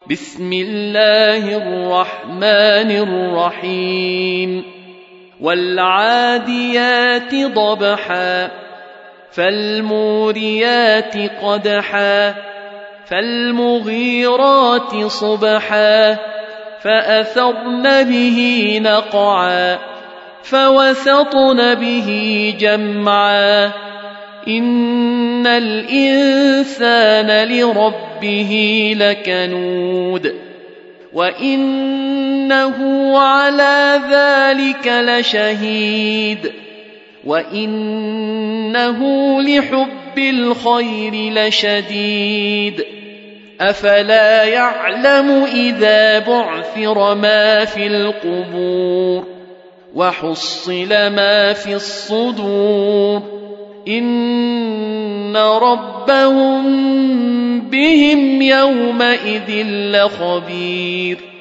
بسم الله الرحمن الرحيم والعاديات ضبحا فالموريات قدحا فالمغيرات صبحا فأثرن به نقعا فوسطن به جمعا إن الإنسان لربه لكنود وإنه على ذلك لشهيد وإنه لحب الخير لشديد أفلا يعلم إذا بعثر ما في القبور وحصل ما في الصدور إن ربهم بهم يومئذ لخبير